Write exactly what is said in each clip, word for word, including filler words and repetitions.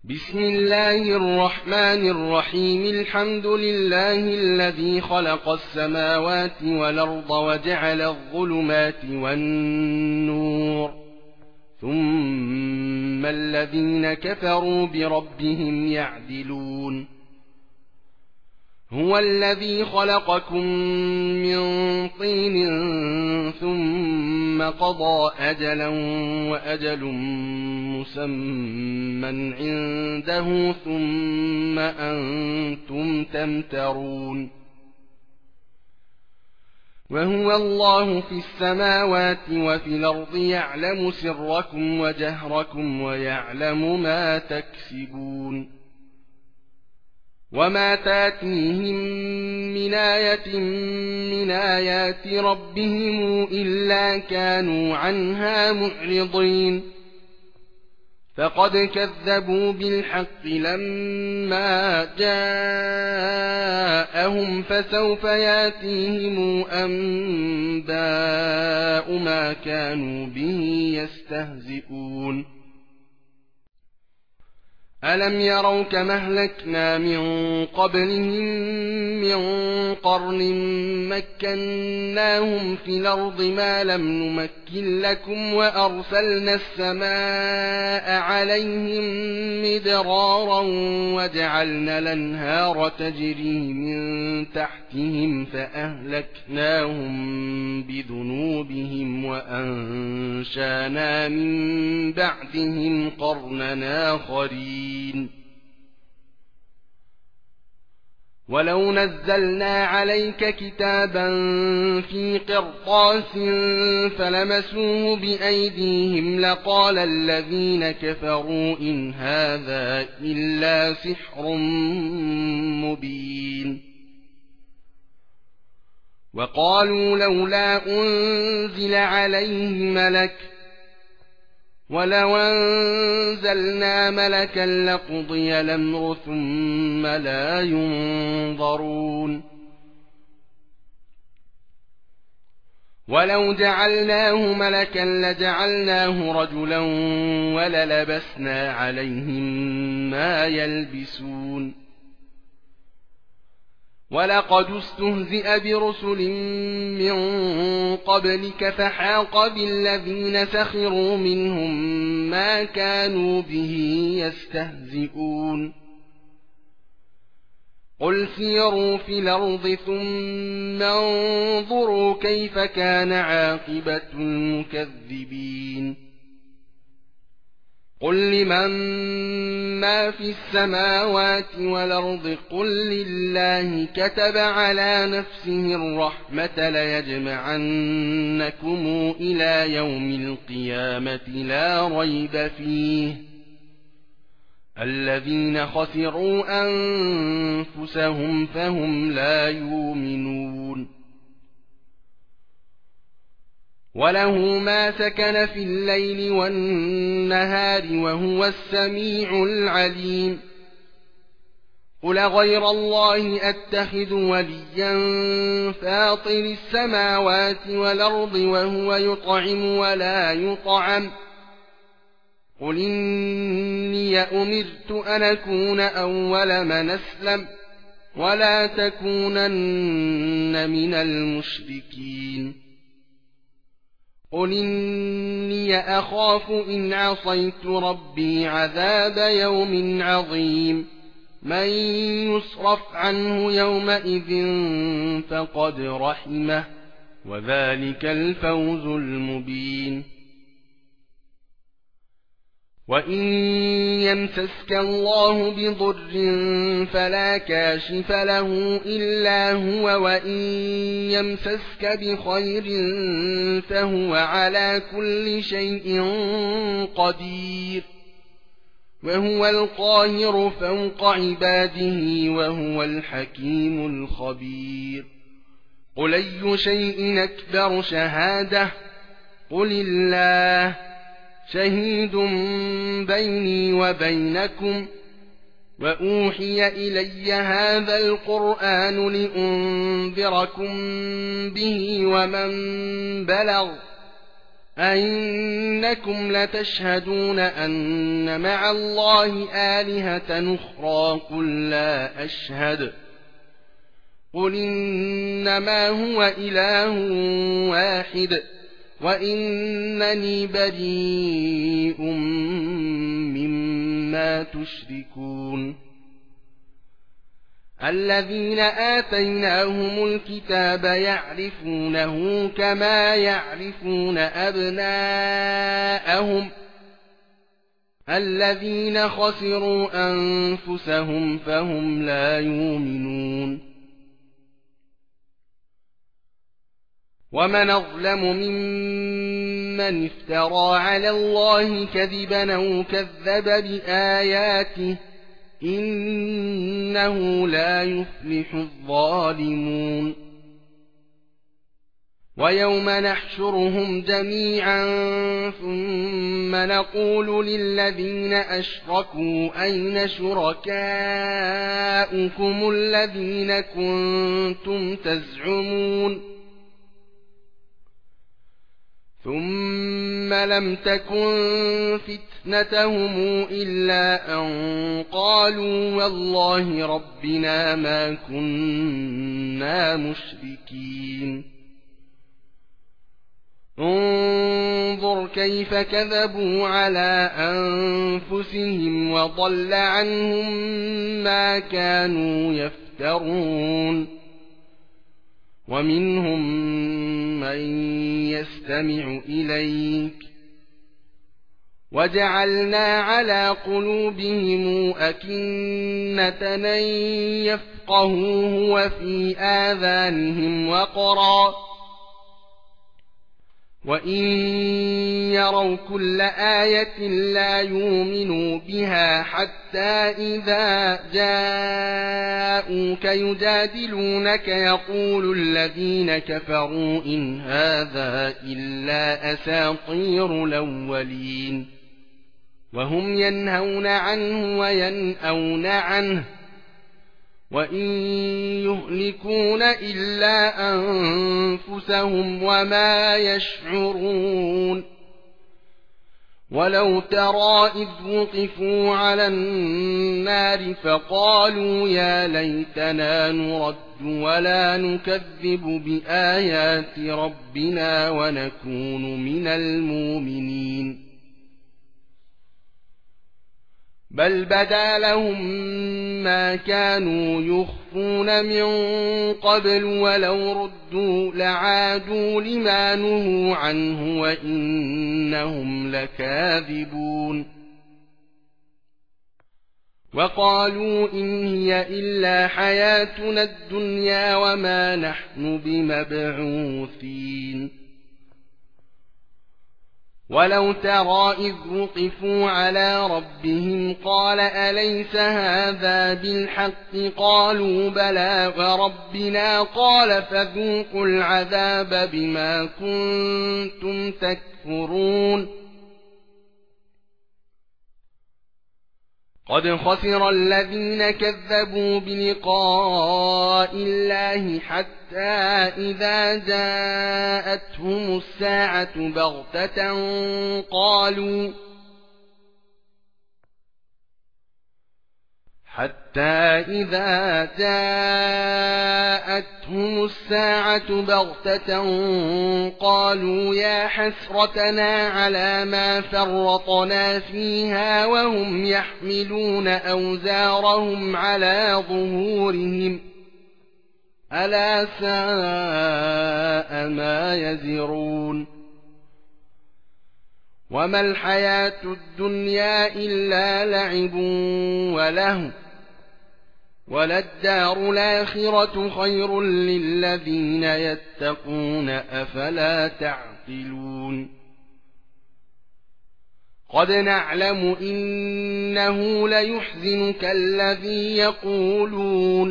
بسم الله الرحمن الرحيم. الحمد لله الذي خلق السماوات والأرض وجعل الظلمات والنور، ثم الذين كفروا بربهم يعدلون. هو الذي خلقكم من طين ثم قضى أجلا وأجل مسمى عنده ثم أنتم تمترون. وهو الله في السماوات وفي الأرض يعلم سركم وجهركم ويعلم ما تكسبون. وما تاتيهم من آية من آيات ربهم إلا كانوا عنها معرضين. فقد كذبوا بالحق لما جاءهم، فسوف ياتيهم أنباء ما كانوا به يستهزئون. ألم يروا كما أهلكنا من قبلهم من قرن مكناهم في الأرض ما لم نمكن لكم، وأرسلنا السماء عليهم مدرارا وجعلنا الأنهار تجري من تحتهم فأهلكناهم بذنوبهم وأنشانا من بعدهم قرنا آخرين. ولو نزلنا عليك كتابا في قرطاس فلمسوه بأيديهم لقال الذين كفروا إن هذا إلا سحر مبين. وقالوا لولا أنزل عليه ملك، ولو أنزلنا ملكا لقضي الأمر ثم لا ينظرون. ولو جعلناه ملكا لجعلناه رجلا وللبسنا عليهم ما يلبسون. ولقد استهزئ برسل من قبلك فحاق بالذين سخروا منهم ما كانوا به يستهزئون. قل سيروا في الأرض ثم انظروا كيف كان عاقبة المكذبين. قل لمن ما في السماوات والأرض قل لله كتب على نفسه الرحمة ليجمعنكم إلى يوم القيامة لا ريب فيه الذين خسروا أنفسهم فهم لا يؤمنون. وله ما سكن في الليل والنهار وهو السميع العليم. قل غير الله أتخذ وليا فاطر السماوات والأرض وهو يطعم ولا يطعم. قل إني أمرت أن أكون أول من أسلم ولا تكونن من المشركين. قل إني أخاف إن عصيت ربي عذاب يوم عظيم. من يصرف عنه يومئذ فقد رحمه وذلك الفوز المبين. وإن يمسسك الله بضر فلا كاشف له إلا هو، وإن يمسسك بخير فهو على كل شيء قدير. وهو القاهر فوق عباده وهو الحكيم الخبير. قل أي شيء أكبر شهادة؟ قل الله شهيد بيني وبينكم. وأوحي إلي هذا القرآن لأنذركم به ومن بلغ أئنكم لتشهدون أن مع الله آلهة أخرى قل لا أشهد قل إنما هو إله واحد وإنني بريء مما تشركون الذين آتيناهم الكتاب يعرفونه كما يعرفون أبناءهم الذين خسروا أنفسهم فهم لا يؤمنون ومن أظلم ممن افترى على الله كذبا أو كذب بآياته إنه لا يفلح الظالمون ويوم نحشرهم جميعا ثم نقول للذين أشركوا أين شركاؤكم الذين كنتم تزعمون ثم لم تكن فتنتهم إلا أن قالوا والله ربنا ما كنا مشركين انظر كيف كذبوا على أنفسهم وضل عنهم ما كانوا يفترون ومنهم من يستمع إليك وجعلنا على قلوبهم أكنة أن يفقهوه وفي آذانهم وقرا وإن يروا كل آية لا يؤمنوا بها حتى إذا جاءوك يجادلونك يقول الذين كفروا إن هذا إلا أساطير الأولين وهم ينهون عنه وينأون عنه وإن يهلكون إلا أنفسهم وما يشعرون ولو ترى إذ وقفوا على النار فقالوا يا ليتنا نرد ولا نكذب بآيات ربنا ونكون من المؤمنين بل بدا لهم ما كانوا يخفون من قبل ولو ردوا لعادوا لما نهوا عنه وإنهم لكاذبون وقالوا إن هي إلا حياتنا الدنيا وما نحن بمبعوثين ولو ترى إذ وقفوا على ربهم قال أليس هذا بالحق قالوا بلى وربنا قال فذوقوا العذاب بما كنتم تكفرون قد خسر الذين كذبوا بلقاء الله حتى إذا جاءتهم الساعة بغتة قالوا حتى إذا جاءتهم الساعة بغتة قالوا يا حسرتنا على ما فرطنا فيها وهم يحملون أوزارهم على ظهورهم ألا ساء ما يزرون وما الحياة الدنيا إلا لعب وله وللدار الآخرة خير للذين يتقون أفلا تعقلون قد نعلم إنه ليحزنك الذي يقولون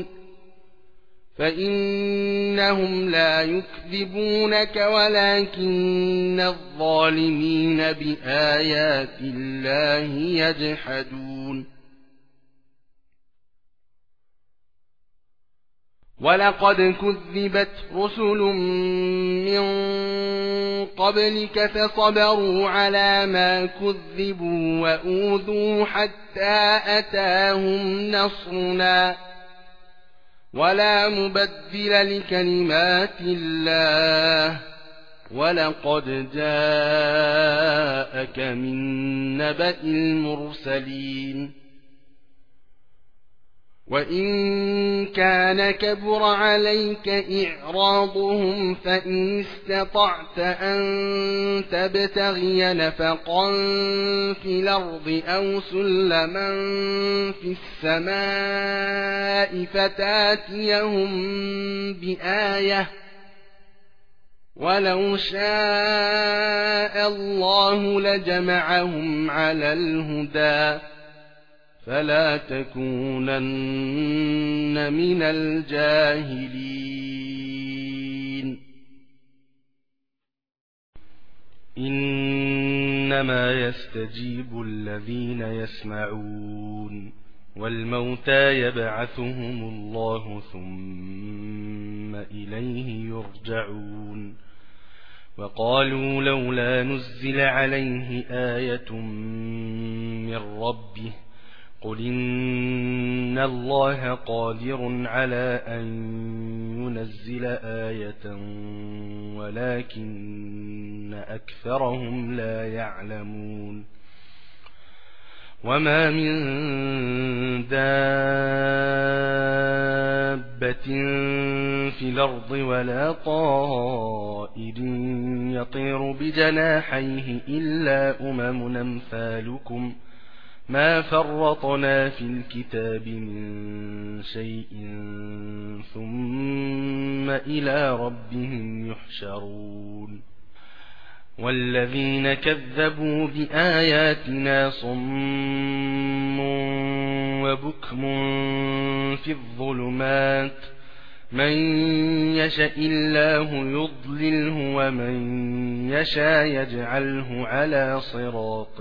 فإنهم لا يكذبونك ولكن الظالمين بآيات الله يجحدون ولقد كذبت رسل من قبلك فصبروا على ما كذبوا وأوذوا حتى أتاهم نصرنا ولا مبدل لكلمات الله ولقد جاءك من نبأ المرسلين وإن كان كبر عليك إعراضهم فإن استطعت أن تبتغي نفقا في الأرض أو سلما في السماء فتاتيهم بآية ولو شاء الله لجمعهم على الهدى فلا تكونن من الجاهلين إنما يستجيب الذين يسمعون والموتى يبعثهم الله ثم إليه يرجعون وقالوا لولا نزل عليه آية من ربه قل إن الله قادر على أن ينزل آية ولكن أكثرهم لا يعلمون وما من دابة في الأرض ولا طائر يطير بجناحيه إلا أمم أمثالكم ما فرطنا في الكتاب من شيء ثم إلى ربهم يحشرون والذين كذبوا بآياتنا صم وبكم في الظلمات من يشاء الله يضلله ومن يشاء يجعله على صراط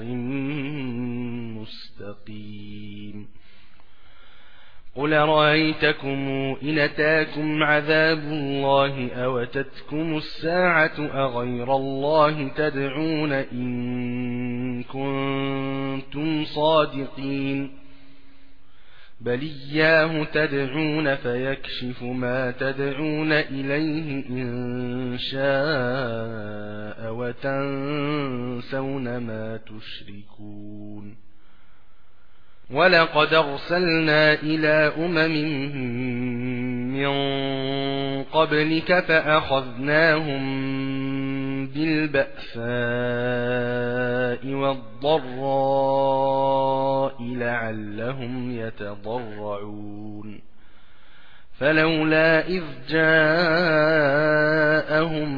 مستقيم قل رأيتكم إن أتاكم عذاب الله أو أتتكم الساعة أغير الله تدعون إن كنتم صادقين بل إياه تدعون فيكشف ما تدعون إليه إن شاء وتنسون ما تشركون ولقد أرسلنا إلى أمم من قبلك فأخذناهم بالبأساء والضراء لعلهم يتضرعون فلولا إذ جاءهم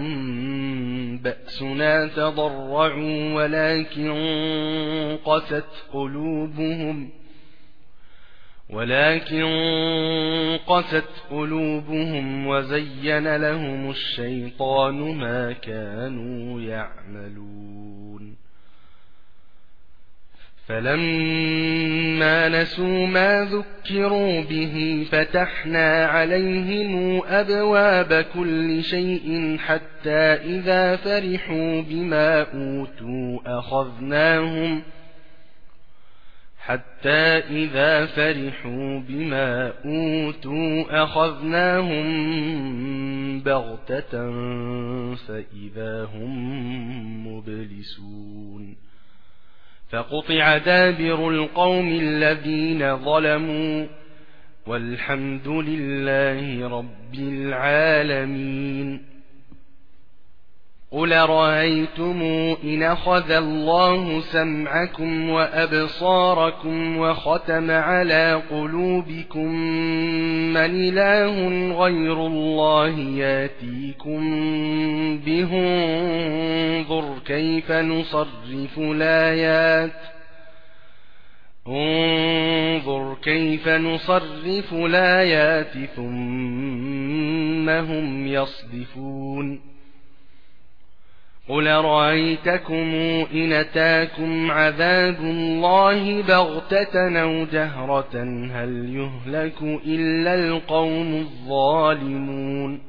بأسنا تضرعوا ولكن قست قلوبهم ولكن قست قلوبهم وزين لهم الشيطان ما كانوا يعملون فلما نسوا ما ذكروا به فتحنا عليهم أبواب كل شيء حتى إذا فرحوا بما أوتوا أخذناهم حتى إذا فرحوا بما أوتوا أخذناهم بغتة فإذا هم مبلسون فقطع دابر القوم الذين ظلموا والحمد لله رب العالمين قل رأيتم إن أخذ الله سمعكم وأبصاركم وختم على قلوبكم من إله غير الله ياتيكم به انظر كيف نصرف الآيات انظر كيف نصرف الآيات ثم هم يصدفون قل رأيتكم إن أتاكم عذاب الله بغتة أو جهرة هل يهلك إلا القوم الظالمون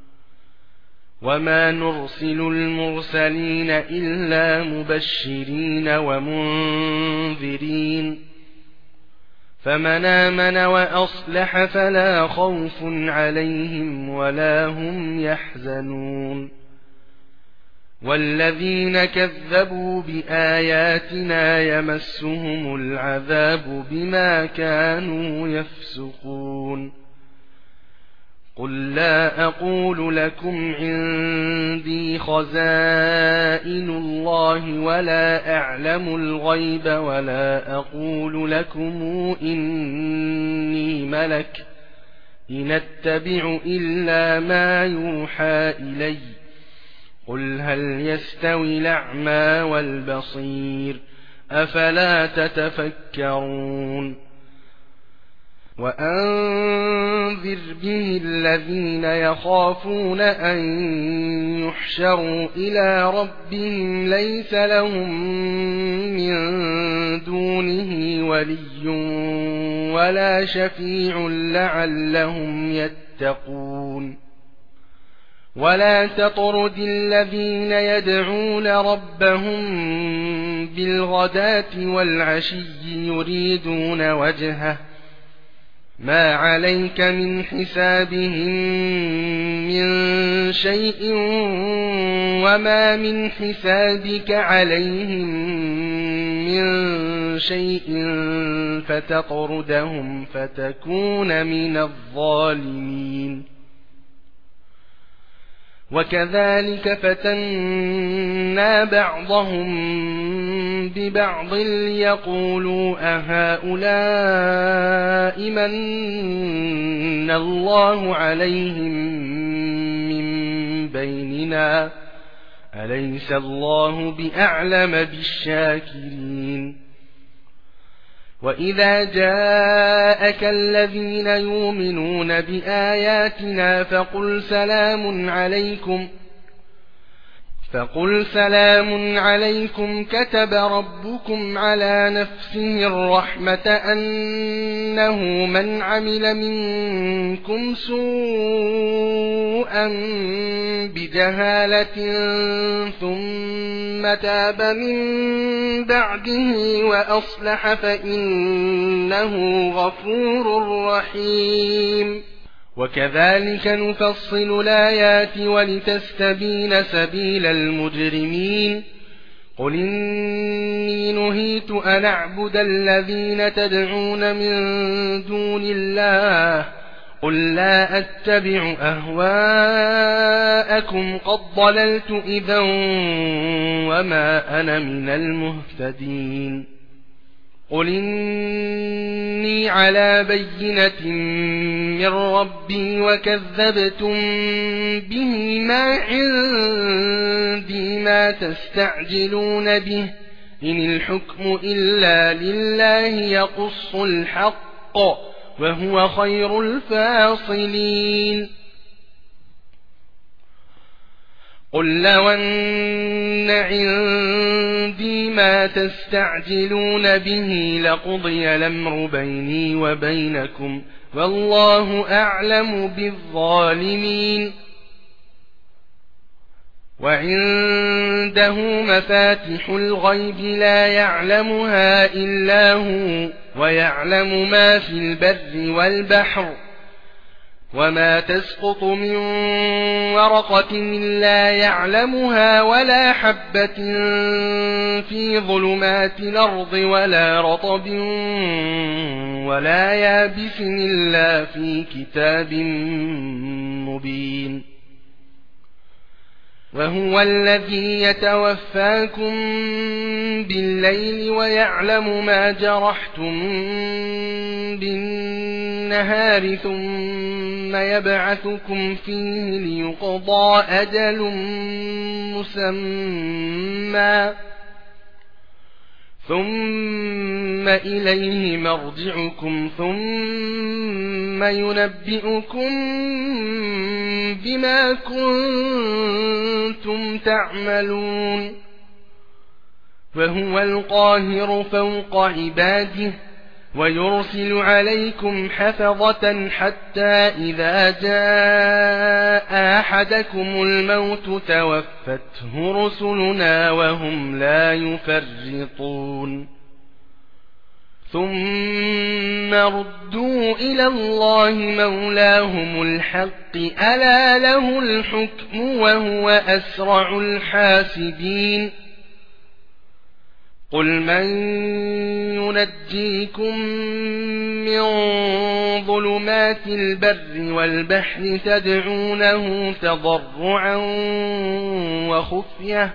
وما نرسل المرسلين إلا مبشرين ومنذرين فمن آمن وأصلح فلا خوف عليهم ولا هم يحزنون والذين كذبوا بآياتنا يمسهم العذاب بما كانوا يفسقون قل لا أقول لكم عندي خزائن الله ولا أعلم الغيب ولا أقول لكم إني ملك إن أتبع إلا ما يوحى إلي قل هل يستوي الأعمى والبصير أفلا تتفكرون وأنذر به الذين يخافون أن يحشروا إلى ربهم ليس لهم من دونه ولي ولا شفيع لعلهم يتقون ولا تطرد الذين يدعون ربهم بالغداة والعشي يريدون وجهه ما عليك من حسابهم من شيء وما من حسابك عليهم من شيء فتطردهم فتكون من الظالمين وكذلك فتنا بعضهم ببعض ليقولوا أهؤلاء من الله عليهم من بيننا أليس الله بأعلم بالشاكرين وإذا جاءك الذين يؤمنون بآياتنا فقل سلام عليكم فقل سلام عليكم كتب ربكم على نفسه الرحمة أنه من عمل منكم سوءا بجهالة ثم تاب من بعده وأصلح فإنه غفور رحيم وكذلك نفصل الآيات ولتستبين سبيل المجرمين قل إني نهيت أن أعبد الذين تدعون من دون الله قل لا أتبع أهواءكم قد ضللت إذا وما أنا من المهتدين قل إني على بينة من ربي وكذبتم به ما عندي ما تستعجلون به إن الحكم إلا لله يقص الحق وهو خير الفاصلين قل لو أن عندي ما تستعجلون به لقضي الأمر بيني وبينكم والله أعلم بالظالمين وعنده مفاتح الغيب لا يعلمها إلا هو ويعلم ما في البر والبحر وما تسقط من ورقة إلا يعلمها ولا حبة في ظلمات الأرض ولا رطب ولا يابس إلا في كتاب مبين وهو الذي يتوفاكم بالليل ويعلم ما جرحتم بالنهار ثم يبعثكم فيه ليقضى أجل مسمى ثم إليه مرجعكم ثم ينبئكم بما كنتم تعملون وهو القاهر فوق عباده ويرسل عليكم حفظة حتى إذا جاء أحدكم الموت توفته رسلنا وهم لا يفرطون ثم ردوا إلى الله مولاهم الحق ألا له الحكم وهو أسرع الحاسبين قل من ينجيكم من ظلمات البر والبحر تدعونه تضرعا وخفية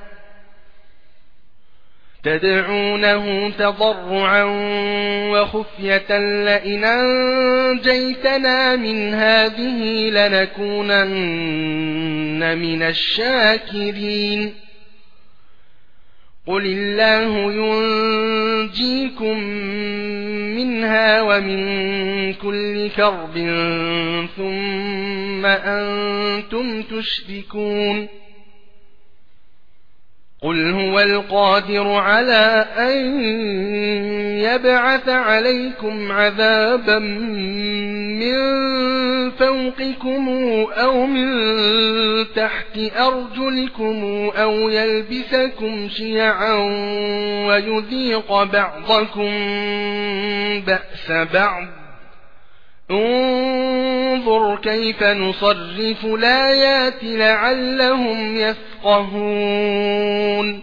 تدعونه تضرعا وخفية لئن أنجيتنا من هذه لنكونن من الشاكرين قل الله ينجيكم منها ومن كل كرب ثم أنتم تشركون قل هو القادر على أن يبعث عليكم عذابا من فوقكم أو من تحت أرجلكم أو يلبسكم شيعا ويذيق بعضكم بأس بعض انظر كيف نصرف الآيات لعلهم يفقهون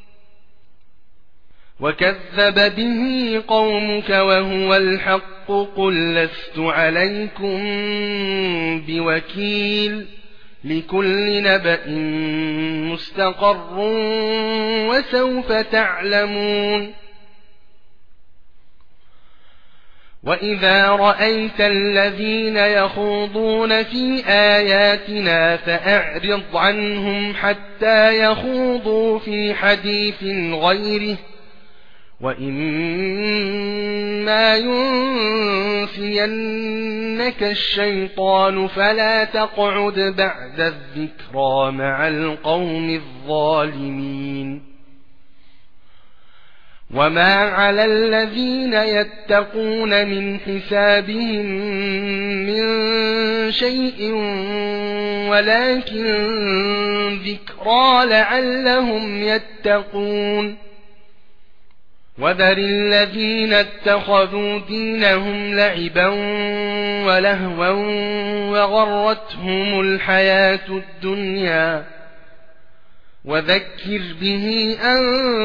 وكذب به قومك وهو الحق قل لست عليكم بوكيل لكل نبأ مستقر وسوف تعلمون وإذا رأيت الذين يخوضون في آياتنا فأعرض عنهم حتى يخوضوا في حديث غيره وإما ينسينك الشيطان فلا تقعد بعد الذكرى مع القوم الظالمين وما على الذين يتقون من حسابهم من شيء ولكن ذكرى لعلهم يتقون وذر الذين اتخذوا دينهم لعبا ولهوا وغرتهم الحياة الدنيا وذكر به أن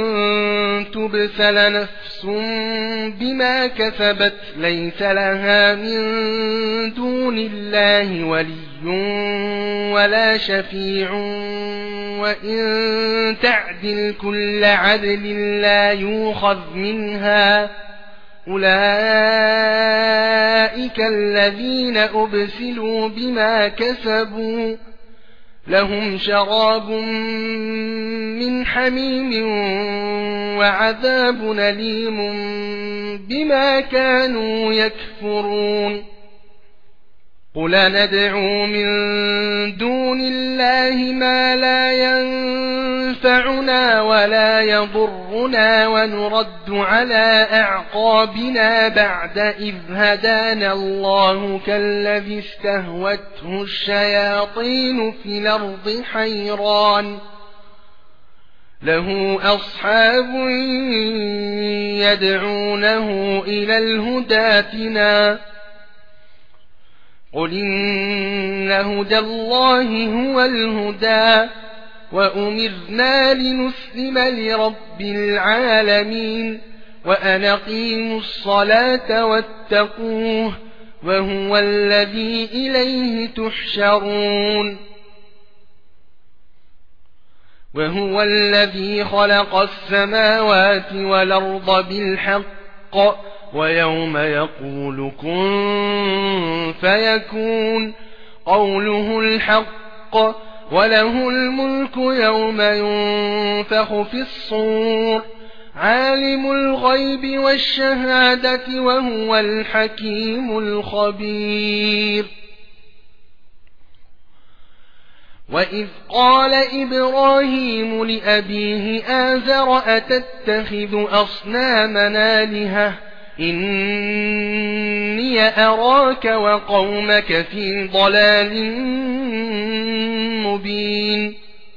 تبسل نفس بما كسبت ليس لها من دون الله ولي ولا شفيع وإن تعدل كل عدل لا يؤخذ منها أولئك الذين أبسلوا بما كسبوا لهم شراب من حميم وعذاب أليم بما كانوا يكفرون قل ندعو من دون الله ما لا ينفعنا ولا يضرنا ونرد على أعقابنا بعد إذ هدانا الله كالذي استهوته الشياطين في الأرض حيران له أصحاب يدعونه إلى الهدى ائتنا قل إن هدى الله هو الهدى وأمرنا لنسلم لرب العالمين وأن أقيموا الصلاة واتقوه وهو الذي إليه تحشرون وهو الذي خلق السماوات والأرض بالحق ويوم يقول كن فيكون قوله الحق وله الملك يوم ينفخ في الصور عالم الغيب والشهادة وهو الحكيم الخبير. وإذ قال إبراهيم لأبيه آزر أتتخذ أصنامنا آلهة إني أراك وقومك في ضلال مبين.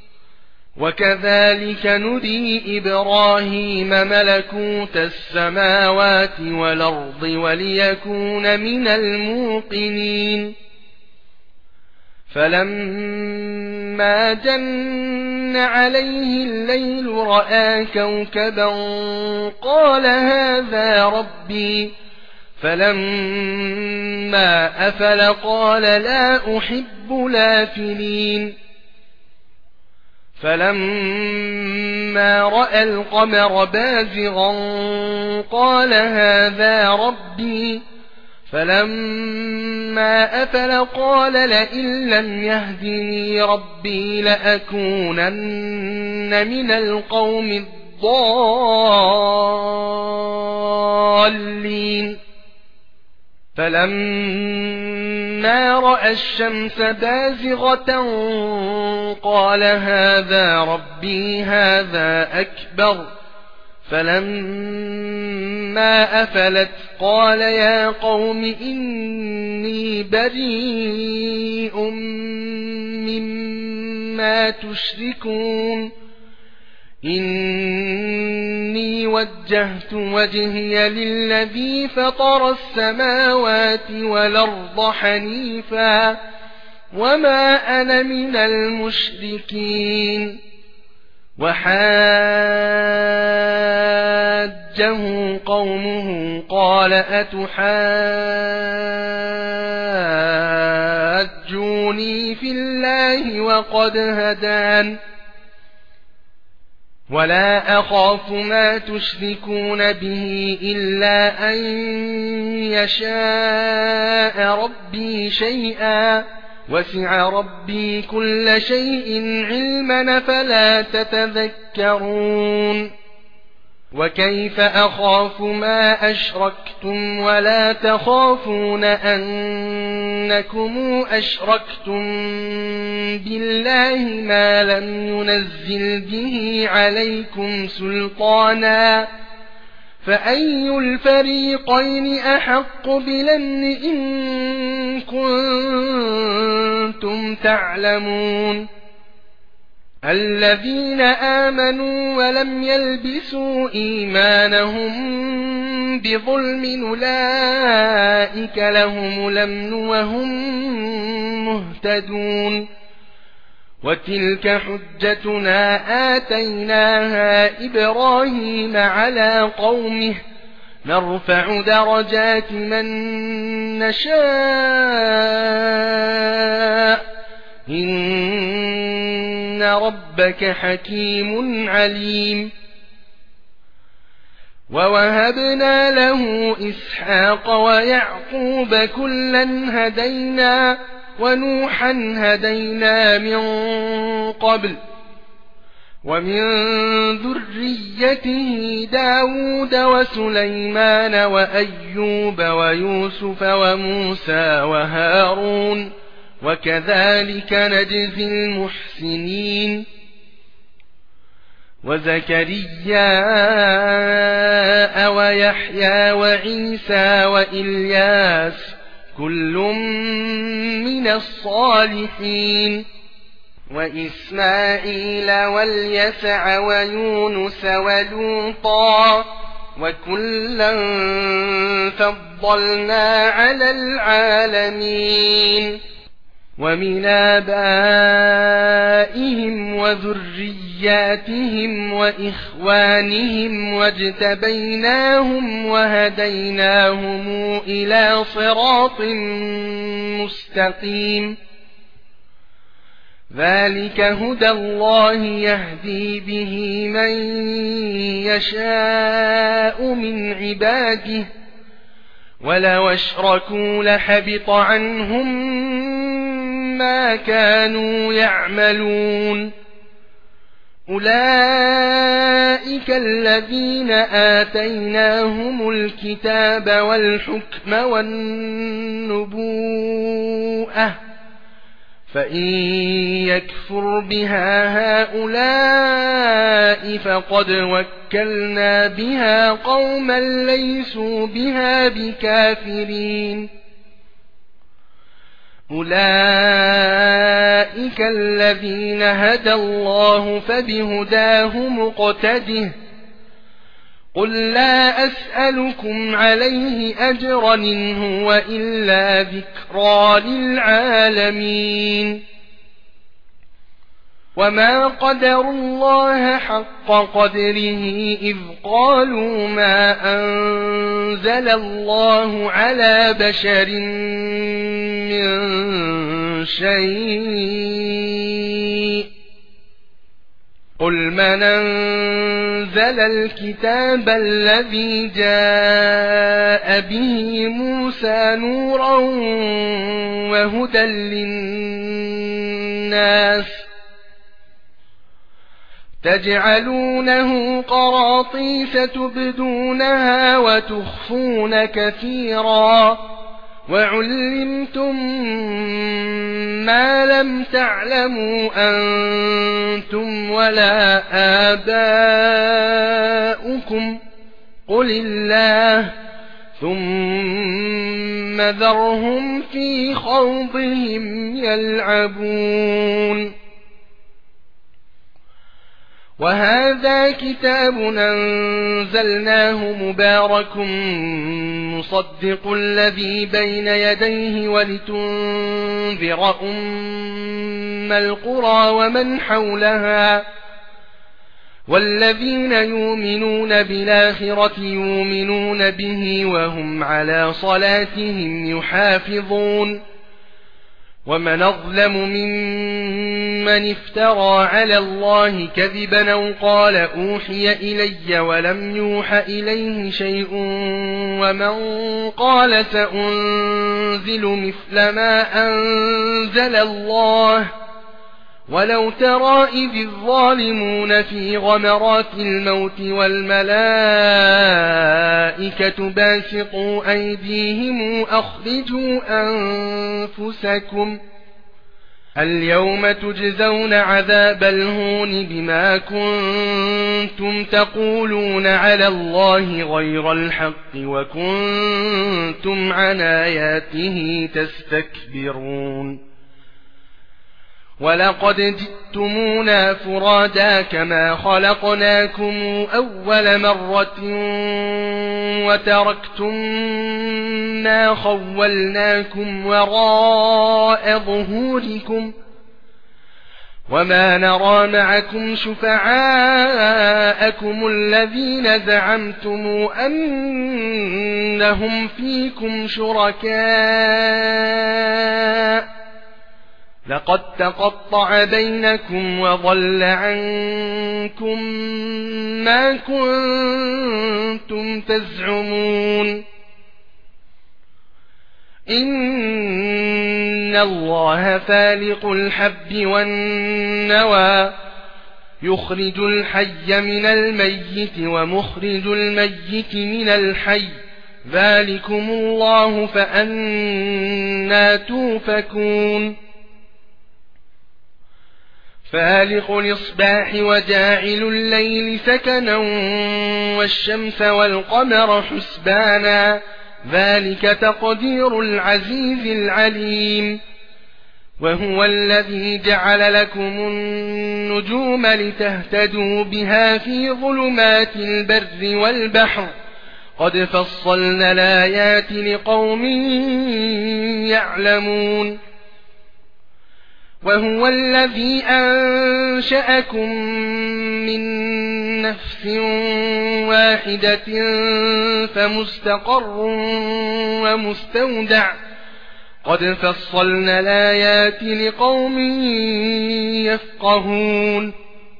وكذلك نري إبراهيم ملكوت السماوات والأرض وليكون من الموقنين. فلما جن عليه الليل رأى كوكبا قال هذا ربي فلما أفل قال لا أحب الآفلين. فلما رأى القمر بازغا قال هذا ربي فلما أفل قال لئن لم يهدني ربي لأكونن من القوم الضالين. فلما رأى الشمس بازغة قال هذا ربي هذا أكبر فلما أفلت قال يا قوم إني بريء مما تشركون إني وجهت وجهي للذي فطر السماوات والأرض حنيفا وما أنا من المشركين. وحاجه قومه قال أتحاجوني في الله وقد هدان ولا أخاف ما تشركون به إلا أن يشاء ربي شيئا وسع ربي كل شيء علما فلا تتذكرون. وكيف أخاف ما أشركتم ولا تخافون أنكم أشركتم بالله ما لم ينزل به عليكم سلطانا فأي الفريقين أحق بالأمن إن كنتم تعلمون. الذين آمنوا ولم يلبسوا إيمانهم بظلم أولئك لهم الأمن وهم مهتدون. وتلك حجتنا آتيناها إبراهيم على قومه نرفع درجات من نشاء إن ربك حكيم عليم. ووهبنا له إسحاق ويعقوب كلا هدينا ونوحا هدينا من قبل ومن ذريته داود وسليمان وأيوب ويوسف وموسى وهارون وكذلك نجزي المحسنين. وزكريا ويحيى وعيسى وإلياس كل من الصالحين. وإسماعيل واليسع ويونس ولوطا وكلا فضلنا على العالمين. ومن آبائهم وذرياتهم وإخوانهم واجتبيناهم وهديناهم إلى صراط مستقيم. ذلك هدى الله يهدي به من يشاء من عباده ولو اشركوا لحبط عنهم ما كانوا يعملون. أولئك أولئك الذين آتيناهم الكتاب والحكم والنبوءة فإن يكفر بها هؤلاء فقد وكلنا بها قوما ليسوا بها بكافرين أولئك الذين هدى الله فبهداه مقتده قل لا أسألكم عليه أجرا إن هو إلا ذكرى للعالمين وما قدروا الله حق قدره إذ قالوا ما أنزل الله على بشر من شيء قل من أنزل الكتاب الذي جاء به موسى نورا وهدى للناس تجعلونه قراطيس تبدونها وتخفون كثيرا وعلمتم ما لم تعلموا أنتم ولا آباؤكم قل الله ثم ذرهم في خوضهم يلعبون وهذا كتاب أنزلناه مبارك مصدق الذي بين يديه ولتنذر أم القرى ومن حولها والذين يؤمنون بالآخرة يؤمنون به وهم على صلاتهم يحافظون ومن أظلم ممن افترى على الله كذبا أو قال أوحي إلي ولم يوح إليه شيء ومن قال سأنزل مثل ما أنزل الله ولو ترى إذ الظالمون في غمرات الموت والملائكة باسطوا أيديهم أخرجوا أنفسكم اليوم تجزون عذاب الهون بما كنتم تقولون على الله غير الحق وكنتم عن آياته تستكبرون ولقد جئتمونا فرادا كما خلقناكم أول مرة وتركتم ما خولناكم وراء ظهوركم وما نرى معكم شفعاءكم الذين زعمتم أنهم فيكم شركاء لقد تقطع بينكم وضل عنكم ما كنتم تزعمون إن الله فالق الحب والنوى يخرج الحي من الميت ومخرج الميت من الحي ذلكم الله فأنى توفكون فالق الإصباح وجاعل الليل سكنا والشمس والقمر حسبانا ذلك تقدير العزيز العليم وهو الذي جعل لكم النجوم لتهتدوا بها في ظلمات البر والبحر قد فصلنا الآيات لقوم يعلمون وهو الذي أنشأكم من نفس واحدة فمستقر ومستودع قد فصلنا الآيات لقوم يفقهون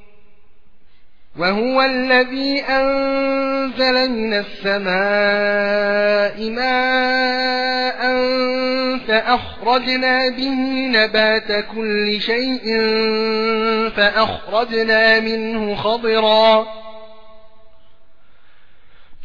وهو الذي أنزل من السماء ماء فأخرجنا به نبات كل شيء فأخرجنا منه خضرا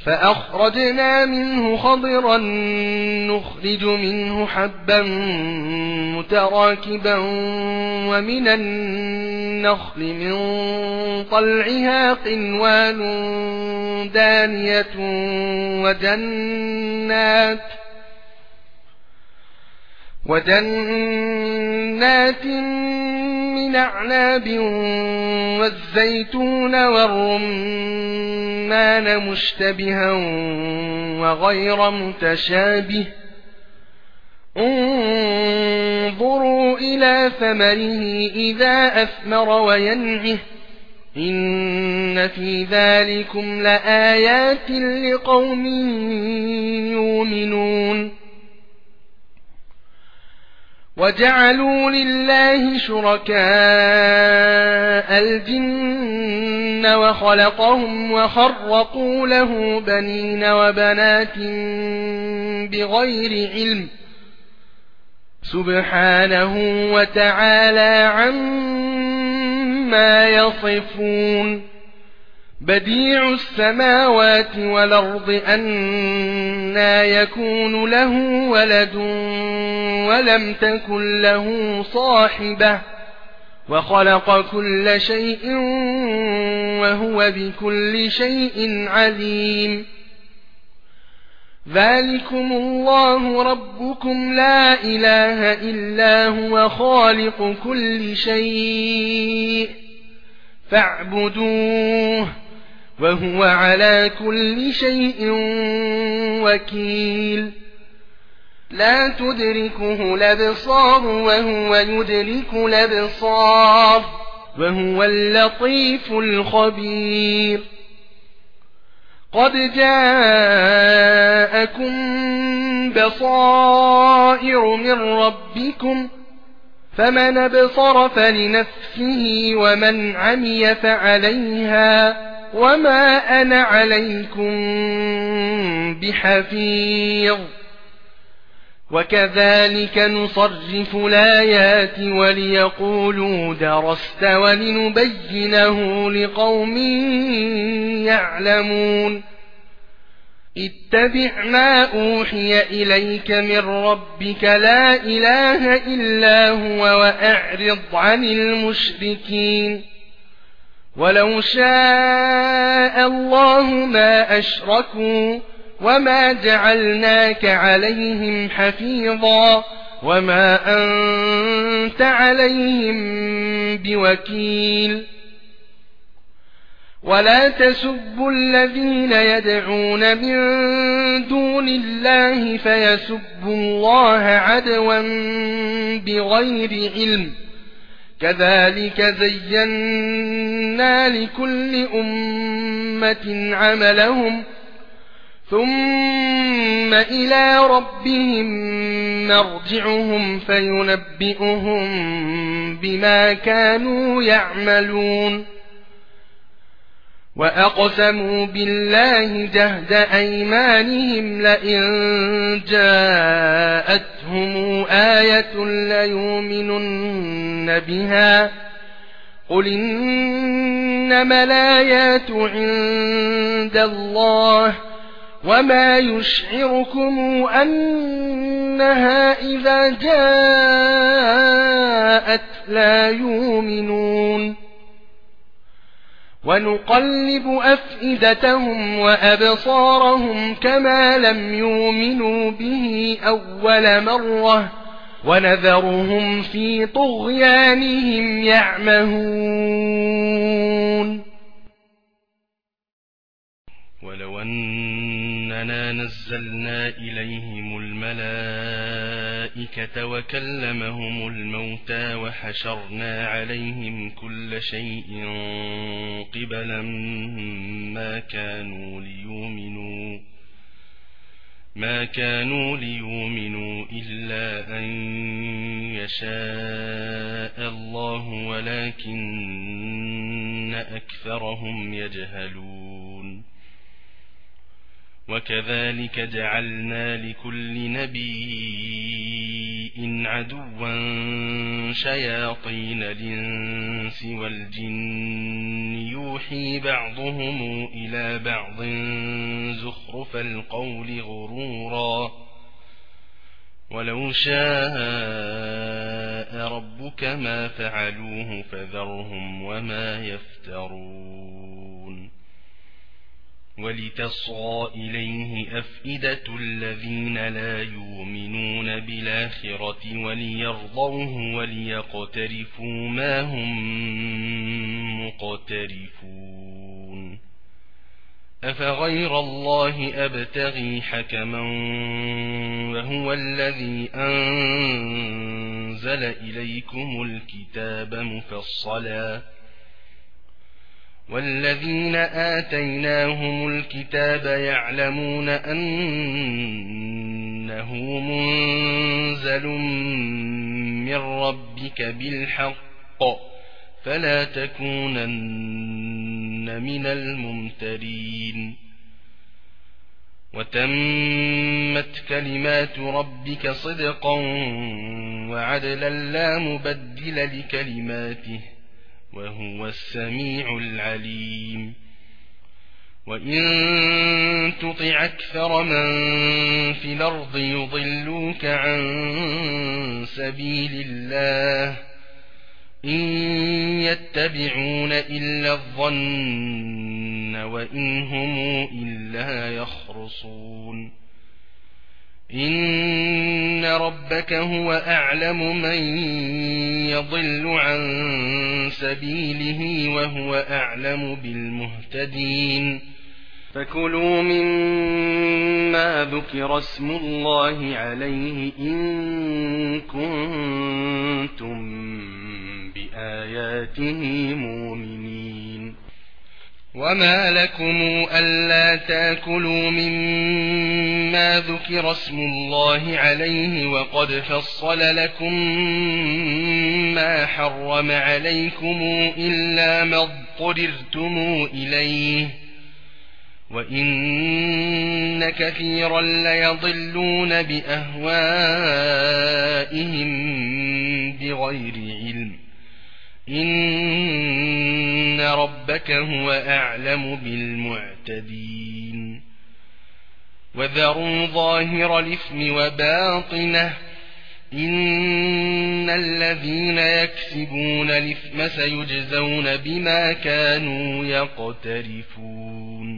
فأخرجنا منه خضرا نخرج منه حبا متراكبا ومن النخل من طلعها قنوان دانية وجنات وجنات من أعناب والزيتون والرمان مشتبها وغير متشابه انظروا إلى ثمره إذا أثمر وينعه إن في ذلكم لآيات لقوم يؤمنون وجعلوا لله شركاء الجن وخلقهم وخرقوا له بنين وبنات بغير علم سبحانه وتعالى عما يصفون بديع السماوات والأرض أنى يكون له ولد ولم تكن له صاحبة وخلق كل شيء وهو بكل شيء عليم ذلكم الله ربكم لا إله إلا هو خالق كل شيء فاعبدوه وهو على كل شيء وكيل لا تدركه الأبصار وهو يدرك الأبصار وهو اللطيف الخبير قد جاءكم بصائر من ربكم فمن أبصر فلنفسه ومن عمي فعليها وما أنا عليكم بحفيظ وكذلك نصرف الآيات وليقولوا درست ولنبينه لقوم يعلمون اتبع ما أوحي إليك من ربك لا إله إلا هو وأعرض عن المشركين ولو شاء الله ما أشركوا وما جعلناك عليهم حفيظا وما أنت عليهم بوكيل ولا تسبوا الذين يدعون من دون الله فيسبوا الله عدوا بغير علم كذلك زينا لكل أمة عملهم ثم إلى ربهم مرجعهم فينبئهم بما كانوا يعملون وأقسموا بالله جهد أيمانهم لئن جاءتهم آية ليؤمنن بها قل إنما الآيات عند الله وما يشعركم أنها إذا جاءت لا يؤمنون ونقلب أفئدتهم وأبصارهم كما لم يؤمنوا به أول مرة ونذرهم في طغيانهم يعمهون ولو أننا نزلنا إليهم الملائكة وكلمهم الموتى وحشرنا عليهم كل شيء قبلا ما كانوا ليؤمنوا ما كانوا ليؤمنوا إلا أن يشاء الله ولكن أكثرهم يجهلون وكذلك جعلنا لكل نبي عدوا شياطين الإنس والجن يوحي بعضهم إلى بعض زخرفا زخرف القول غرورا ولو شاء ربك ما فعلوه فذرهم وما يفترون ولتصغى إليه أفئدة الذين لا يؤمنون بالآخرة وليرضوه وليقترفوا ما هم مقترفون أفغير الله أبتغي حكما وهو الذي أنزل إليكم الكتاب مفصلا والذين آتيناهم الكتاب يعلمون أنه منزل من ربك بالحق فلا تكونن من الممترين وتمت كلمات ربك صدقا وعدلا لا مبدل لكلماته وهو السميع العليم وإن تطع أكثر من في الأرض يضلوك عن سبيل الله إن يتبعون إلا الظن وإن هم إلا يخرصون إن ربك هو أعلم من يضل عن سبيله وهو أعلم بالمهتدين فكلوا مما ذكر اسم الله عليه إن كنتم بآياته مؤمنين وما لكم ألا تأكلوا مما ذكر اسم الله عليه وقد فصل لكم ما حرم عليكم إلا ما اضطررتم إليه وإن كثيرا ليضلون بأهوائهم بغير علم إن ربك هو أعلم بالمعتدين وذروا ظاهر الإثم وباطنه إن الذين يكسبون الإثم سيجزون بما كانوا يقترفون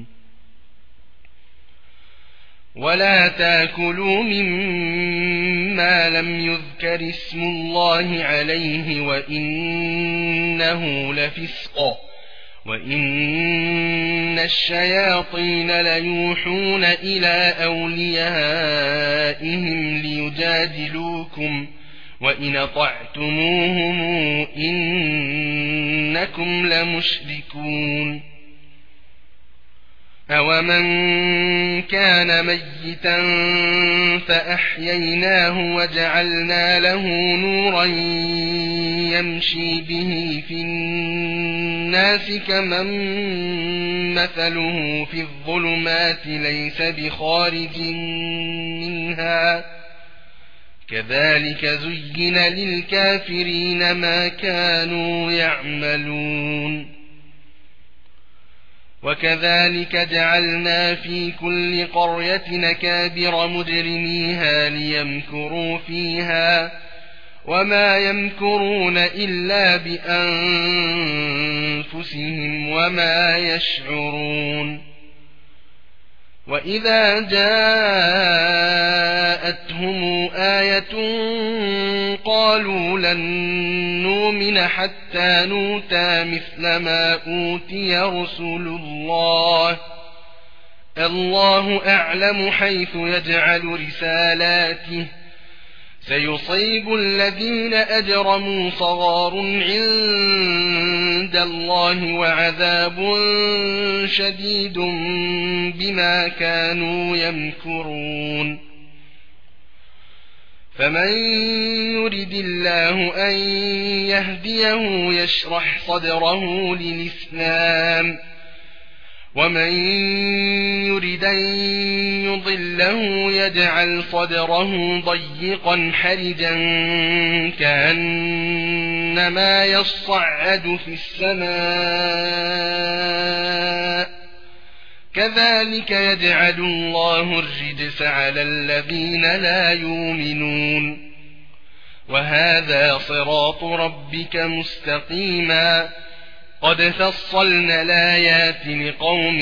ولا تأكلوا مما لم يذكر اسم الله عليه وإنه لفسق وإن الشياطين ليوحون إلى أوليائهم ليجادلوكم وإن أطعتموهم إنكم لمشركون أومن كان ميتا فأحييناه وجعلنا له نورا يمشي به في الناس كمن مثله في الظلمات ليس بخارج منها كذلك زين للكافرين ما كانوا يعملون وكذلك جعلنا في كل قرية نكابر مجرميها ليمكروا فيها وما يمكرون إلا بأنفسهم وما يشعرون وإذا جاءتهم آية قالوا لن نؤمن حتى نؤتى مثل ما أوتي رسل الله الله أعلم حيث يجعل رسالاته سيصيب الذين أجرموا صغار عند الله وعذاب شديد بما كانوا يمكرون فمن يرد الله أن يهديه يشرح صدره للإسلام ومن يرد أن يضله يجعل صدره ضيقا حرجا كأنما يصعد في السماء كذلك يجعل الله الرجس على الذين لا يؤمنون وهذا صراط ربك مستقيما قد فصلنا الآيات لقوم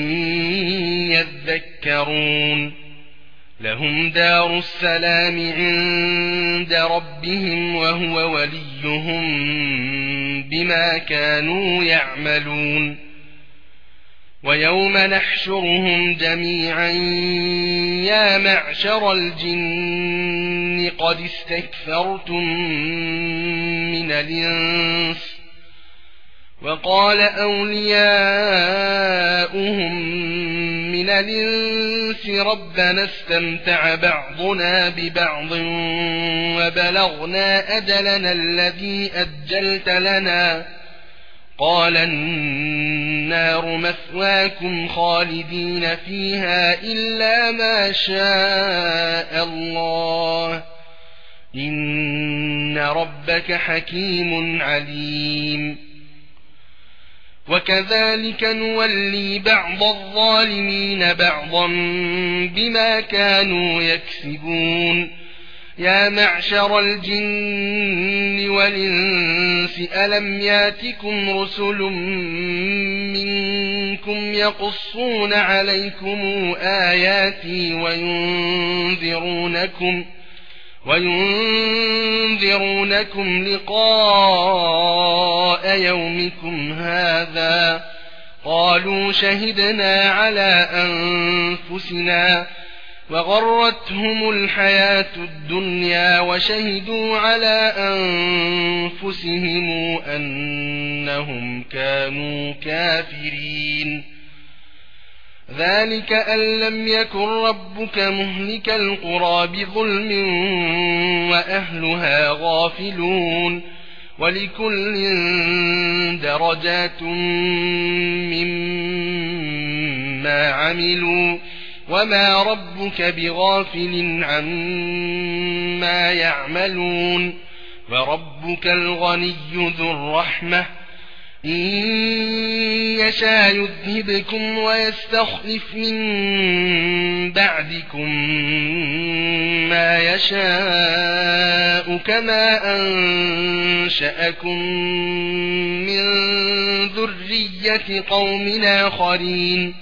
يذكرون لهم دار السلام عند ربهم وهو وليهم بما كانوا يعملون ويوم نحشرهم جميعا يا معشر الجن قد استكثرتم من الإنس وقال أولياؤهم من الإنس ربنا استمتع بعضنا ببعض وبلغنا أجلنا الذي أجلت لنا قال النار مثواكم خالدين فيها إلا ما شاء الله إن ربك حكيم عليم وكذلك نولي بعض الظالمين بعضا بما كانوا يكسبون يا معشر الجن والإنس ألم ياتكم رسل منكم يقصون عليكم آياتي وينذرونكم وينذرونكم لقاء يومكم هذا قالوا شهدنا على أنفسنا وغرتهم الحياة الدنيا وشهدوا على أنفسهم أنهم كانوا كافرين ذلك أن لم يكن ربك مهلك القرى بظلم وأهلها غافلون ولكل درجات مما عملوا وما ربك بغافل عما يعملون وربك الغني ذو الرحمة إن يشاء يذهبكم ويستخلف من بعدكم ما يشاء كما أنشأكم من ذرية قوم آخرين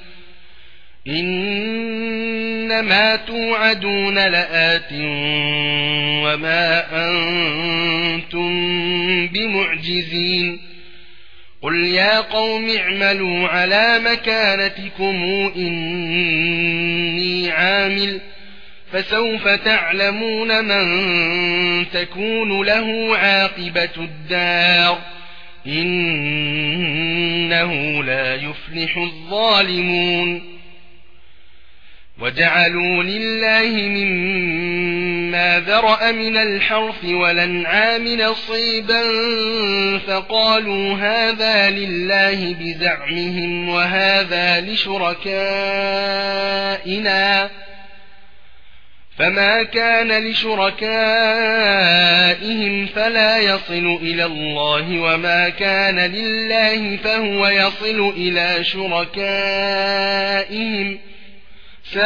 إنما توعدون لآت وما أنتم بمعجزين قل يا قوم اعملوا على مكانتكم إني عامل فسوف تعلمون من تكون له عاقبة الدار إنه لا يفلح الظالمون وجعلوا لله مما ذرأ من الحرث والأنعام نصيبا فقالوا هذا لله بزعمهم وهذا لشركائنا فما كان لشركائهم فلا يصل إلى الله وما كان لله فهو يصل إلى شركائهم ساء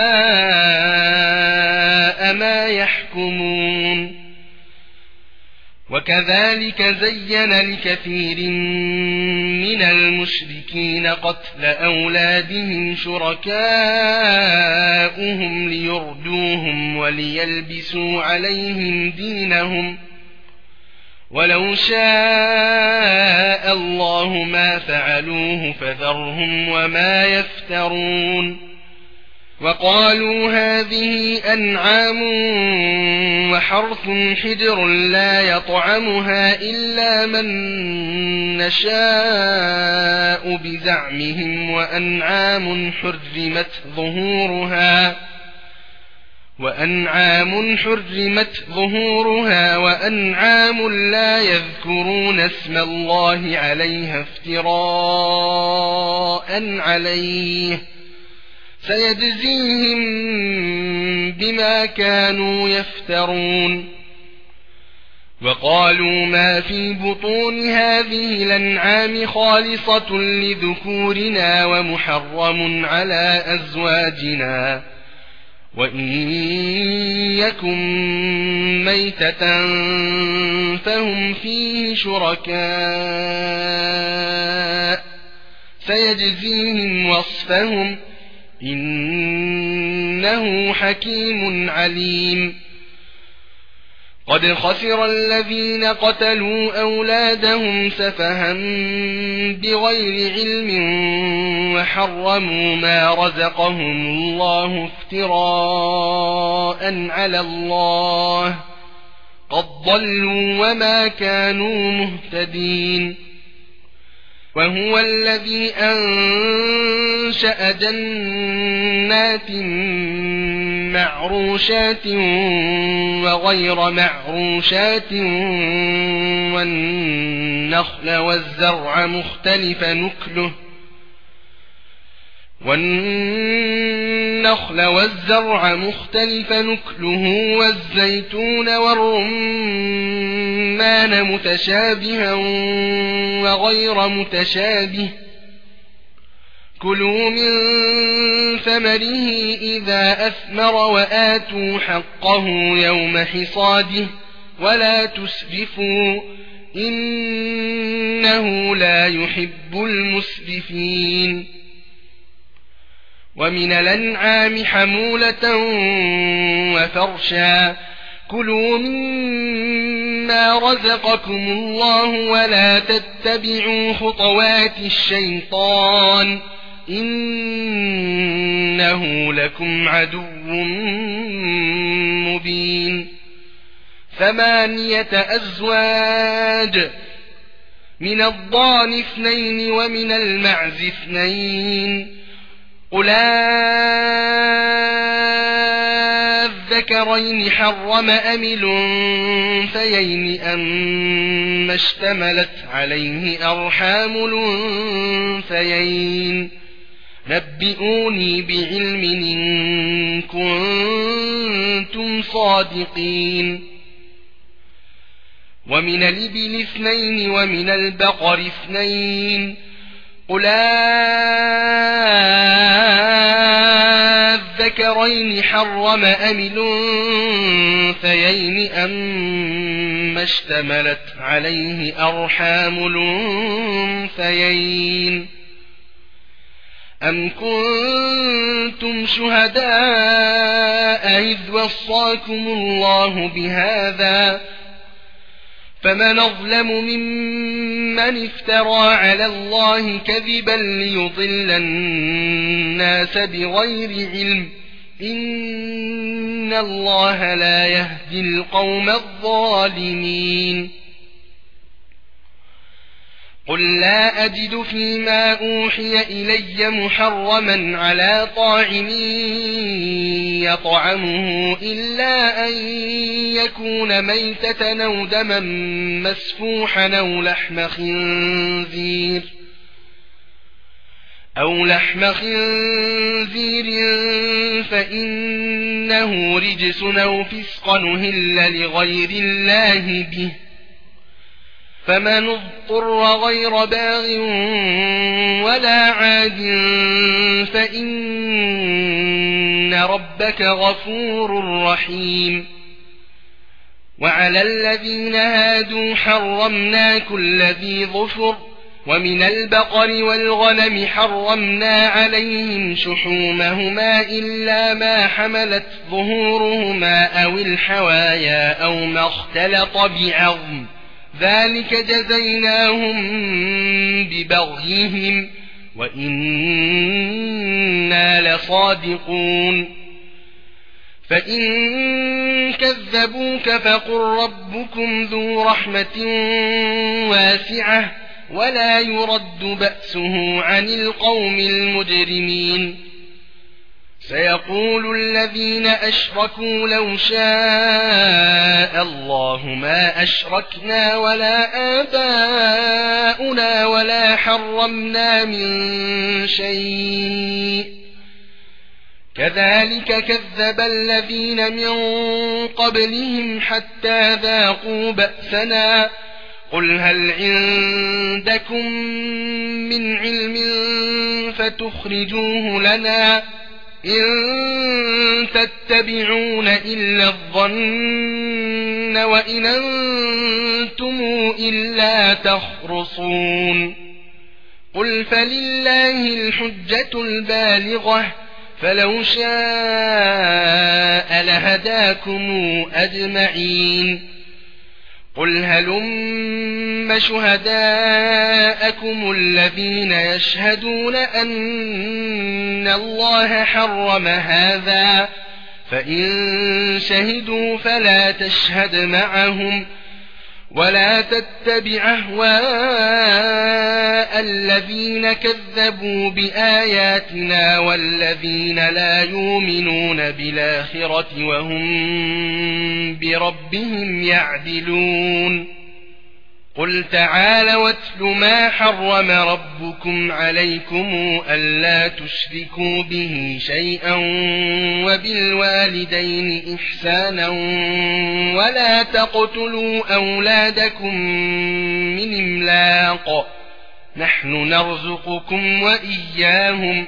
ما يحكمون وكذلك زين لكثير من المشركين قتل أولادهم شركاؤهم ليردوهم وليلبسوا عليهم دينهم ولو شاء الله ما فعلوه فذرهم وما يفترون وقالوا هذه أنعام وحرث حجر لا يطعمها إلا من نشاء بزعمهم وأنعام حرمت ظهورها وأنعام حرمت ظهورها وأنعام لا يذكرون اسم الله عليها افتراء عليه سيجزيهم بما كانوا يفترون وقالوا ما في بطون هذه الأنعام خالصة لذكورنا ومحرم على أزواجنا وإن يكن ميتة فهم فيه شركاء سيجزيهم وصفهم إنه حكيم عليم قد خسر الذين قتلوا أولادهم سفها بغير علم وحرموا ما رزقهم الله افتراء على الله قد ضلوا وما كانوا مهتدين وهو الذي أنشأ جنات معروشات وغير معروشات والنخل والزرع مختلف نكله والنخل والزرع مختلف نكله والزيتون والرمان متشابها وغير متشابه كلوا من ثمره إذا أثمر وآتوا حقه يوم حصاده ولا تسرفوا إنه لا يحب المسرفين ومن الأنعام حمولة وفرشا كلوا مما رزقكم الله ولا تتبعوا خطوات الشيطان إنه لكم عدو مبين ثمانية أزواج من الضأن اثنين ومن المعز اثنين قل الذكرين حرم أم الأنثيين أما اشتملت عليه أرحام الأنثيين نبئوني بعلم إن كنتم صادقين ومن الإبل اثنين ومن البقر اثنين قل الذكرين حرم أم الأنثيين أما اشتملت عليه أرحام الأنثيين أم كنتم شهداء إذ وصاكم الله بهذا فمن أظلم ممن افترى على الله كذبا ليضل الناس بغير علم إن الله لا يهدي القوم الظالمين قل لا أجد فيما أوحي إلي محرما على طاعم يطعمه إلا أن يكون ميتة أو دما مسفوحا أو لحم خنزير أو لحم خنزير فإنه رجس أو فسقا أهل لغير الله به فمن اضطر غير باغ ولا عاد فإن ربك غفور رحيم وعلى الذين هادوا حرمنا كل ذي ظفر ومن البقر والغنم حرمنا عليهم شحومهما إلا ما حملت ظهورهما أو الحوايا أو ما اختلط بعظم ذلك جزيناهم ببغيهم وإنا لصادقون فإن كذبوك فقل ربكم ذو رحمة واسعة ولا يرد بأسه عن القوم المجرمين سيقول الذين أشركوا لو شاء الله ما أشركنا ولا آباؤنا ولا حرمنا من شيء كذلك كذب كذب الذين من قبلهم حتى ذاقوا بأسنا قل هل عندكم من علم فتخرجوه لنا إن تتبعون إلا الظن وإن أنتم إلا تخرصون قل فلله الحجة البالغة فلو شاء لهداكم أجمعين قل هلم شهداءكم الذين يشهدون أن الله حرم هذا فإن شهدوا فلا تشهد معهم ولا تتبع أهواء الذين كذبوا بآياتنا والذين لا يؤمنون بالآخرة وهم بربهم يعدلون قل تعالوا واتل ما حرم ربكم عليكم ألا تشركوا به شيئا وبالوالدين إحسانا ولا تقتلوا أولادكم من إملاق نحن نرزقكم وإياهم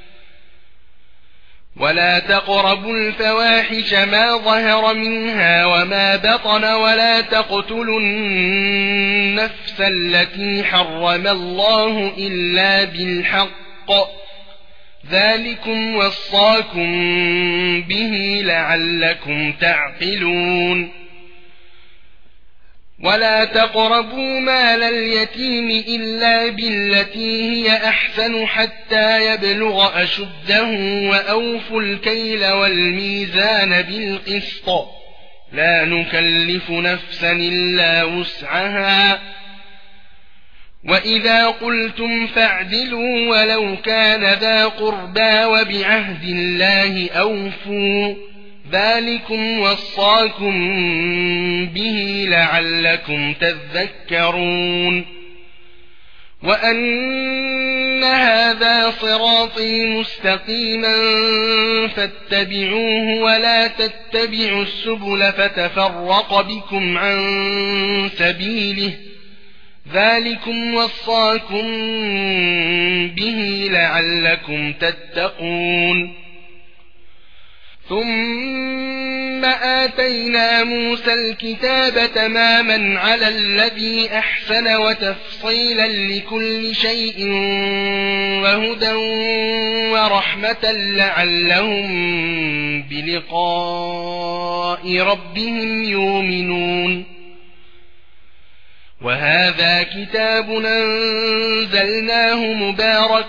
ولا تقربوا الفواحش ما ظهر منها وما بطن ولا تقتلوا النفس التي حرم الله إلا بالحق ذلكم وصاكم به لعلكم تعقلون ولا تقربوا مال اليتيم إلا بالتي هي أحسن حتى يبلغ أشده وأوفوا الكيل والميزان بالقسط لا نكلف نفسا إلا وسعها وإذا قلتم فاعدلوا ولو كان ذا قربى وبعهد الله أوفوا ذلكم وصاكم به لعلكم تذكرون وأن هذا صراطي مستقيما فاتبعوه ولا تتبعوا السبل فتفرق بكم عن سبيله ذلكم وصاكم به لعلكم تتقون ثم آتينا موسى الكتاب تماما على الذي أحسن وتفصيلا لكل شيء وهدى ورحمة لعلهم بلقاء ربهم يؤمنون وهذا كتاب أنزلناه مبارك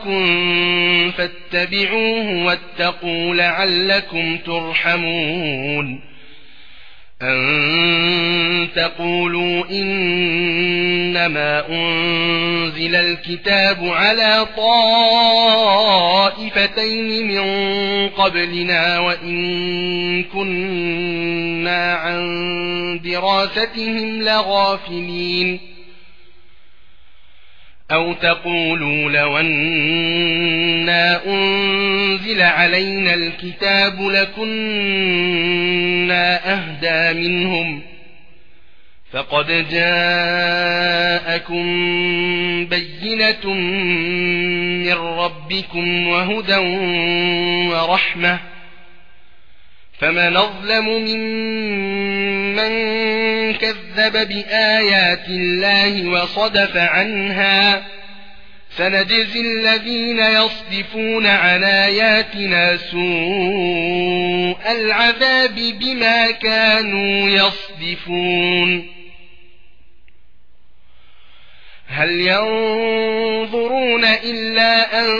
فاتبعوه واتقوا لعلكم ترحمون أن تقولوا إنما أنزل الكتاب على طائفتين من قبلنا وإن كنا عن دراستهم لغافلين أو تقولوا لو أنا أنزل علينا الكتاب لكنا أهدى منهم فقد جاءكم بينة من ربكم وهدى ورحمة فمن أظلم ممن كذب بآيات الله وصدف عنها سنجزي الذين يصدفون عن آياتنا سوء العذاب بما كانوا يصدفون هل ينظرون إلا أن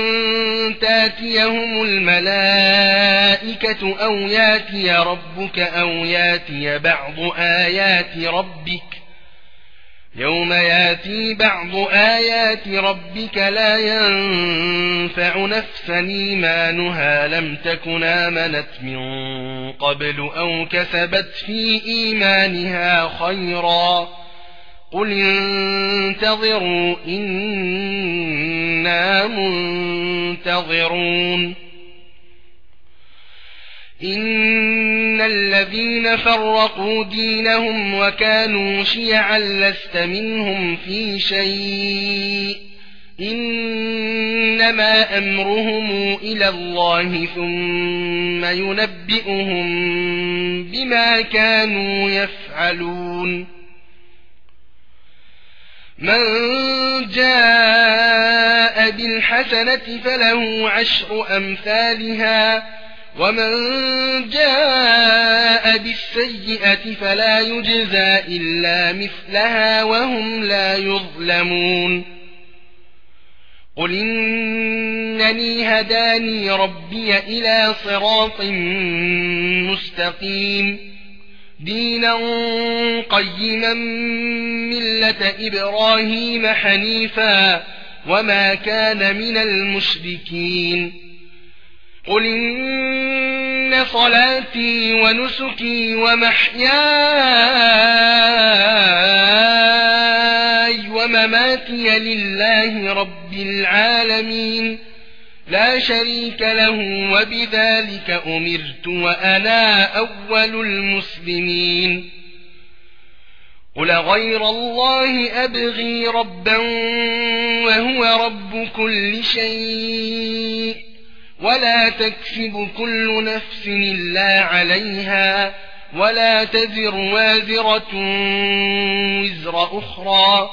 تاتيهم الملائكة أو ياتي ربك أو ياتي بعض آيات ربك يوم ياتي بعض آيات ربك لا ينفع نفسا إيمانها لم تكن آمنت من قبل أو كسبت في إيمانها خيرا قل انتظروا إنا منتظرون إن الذين فرقوا دينهم وكانوا شيعا لست منهم في شيء إنما أمرهم إلى الله ثم ينبئهم بما كانوا يفعلون من جاء بالحسنة فله عشر أمثالها ومن جاء بالسيئة فلا يجزى إلا مثلها وهم لا يظلمون قل إنني هداني ربي إلى صراط مستقيم دينا قيما ملة إبراهيم حنيفا وما كان من المشركين قل إن صلاتي ونسكي ومحياي ومماتي لله رب العالمين لا شريك له وبذلك أمرت وأنا أول المسلمين قل غير الله أبغي ربا وهو رب كل شيء ولا تكسب كل نفس إلا عليها ولا تزر وازرة وزر أخرى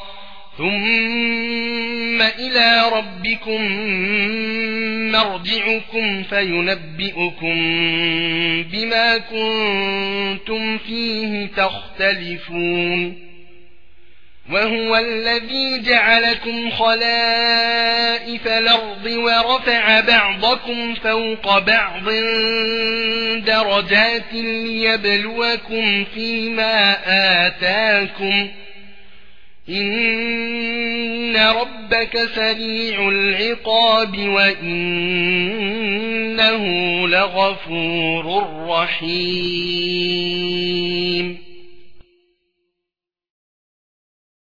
ثم إلى ربكم مرجعكم فينبئكم بما كنتم فيه تختلفون وهو الذي جعلكم خلائف الأرض ورفع بعضكم فوق بعض درجات ليبلوكم فيما آتاكم إن ربك سريع العقاب وإنه لغفور رحيم